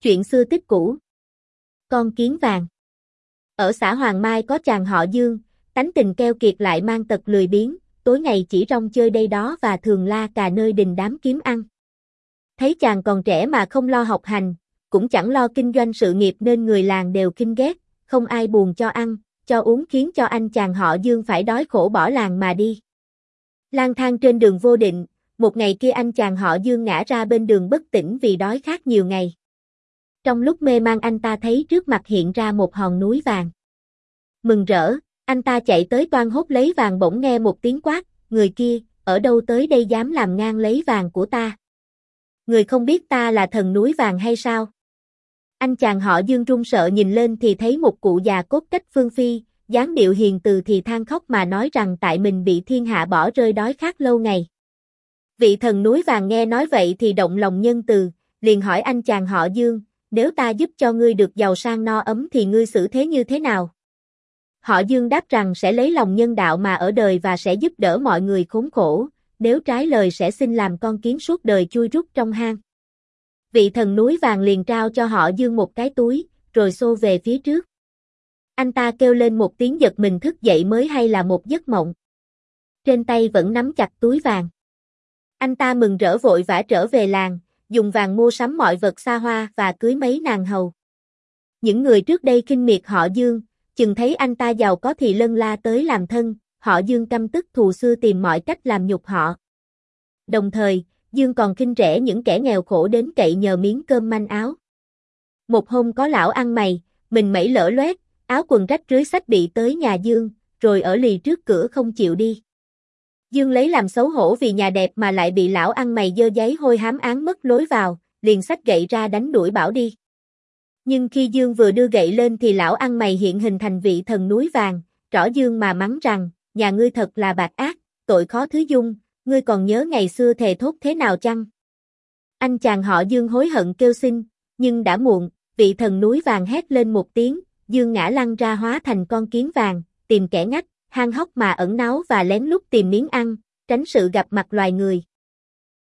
Chuyện xưa tích cũ. Con kiến vàng. Ở xã Hoàng Mai có chàng họ Dương, tánh tình keo kiệt lại mang tật lười biếng, tối ngày chỉ rong chơi đây đó và thường la cà nơi đình đám kiếm ăn. Thấy chàng còn trẻ mà không lo học hành, cũng chẳng lo kinh doanh sự nghiệp nên người làng đều khinh ghét, không ai buồn cho ăn, cho uống khiến cho anh chàng họ Dương phải đói khổ bỏ làng mà đi. Lang thang trên đường vô định, một ngày kia anh chàng họ Dương ngã ra bên đường bất tỉnh vì đói khát nhiều ngày. Trong lúc mê man anh ta thấy trước mặt hiện ra một hòn núi vàng. Mừng rỡ, anh ta chạy tới toan hốt lấy vàng bỗng nghe một tiếng quát, người kia, ở đâu tới đây dám làm ngang lấy vàng của ta? Người không biết ta là thần núi vàng hay sao? Anh chàng họ Dương run sợ nhìn lên thì thấy một cụ già cốt cách phương phi, dáng điệu hiền từ thì than khóc mà nói rằng tại mình bị thiên hạ bỏ rơi đói khát lâu ngày. Vị thần núi vàng nghe nói vậy thì động lòng nhân từ, liền hỏi anh chàng họ Dương, nếu ta giúp cho ngươi được giàu sang no ấm thì ngươi xử thế như thế nào? Họ Dương đáp rằng sẽ lấy lòng nhân đạo mà ở đời và sẽ giúp đỡ mọi người khốn khổ, nếu trái lời sẽ xin làm con kiến suốt đời chui rút trong hang. Vị thần núi vàng liền trao cho họ Dương một cái túi, rồi xô về phía trước. Anh ta kêu lên một tiếng giật mình thức dậy mới hay là một giấc mộng. Trên tay vẫn nắm chặt túi vàng. Anh ta mừng rỡ vội vã trở về làng, dùng vàng mua sắm mọi vật xa hoa và cưới mấy nàng hầu. Những người trước đây khinh miệt họ Dương, chừng thấy anh ta giàu có thì lân la tới làm thân, họ Dương căm tức thù xưa tìm mọi cách làm nhục họ. Đồng thời, Dương còn khinh rẻ những kẻ nghèo khổ đến cậy nhờ miếng cơm manh áo. Một hôm có lão ăn mày, mình mẩy lở loét, áo quần rách rưới xách bị tới nhà Dương, rồi ở lì trước cửa không chịu đi. Dương lấy làm xấu hổ vì nhà đẹp mà lại bị lão ăn mày dơ giấy hôi hám án mất lối vào, liền xách gậy ra đánh đuổi bảo đi. Nhưng khi Dương vừa đưa gậy lên thì lão ăn mày hiện hình thành vị thần núi vàng, trỏ Dương mà mắng rằng, nhà ngươi thật là bạc ác, tội khó thứ dung, ngươi còn nhớ ngày xưa thề thốt thế nào chăng? Anh chàng họ Dương hối hận kêu xin, nhưng đã muộn, vị thần núi vàng hét lên một tiếng, Dương ngã lăn ra hóa thành con kiến vàng, tìm kẻ ngách, hang hốc mà ẩn náu và lén lút tìm miếng ăn, tránh sự gặp mặt loài người.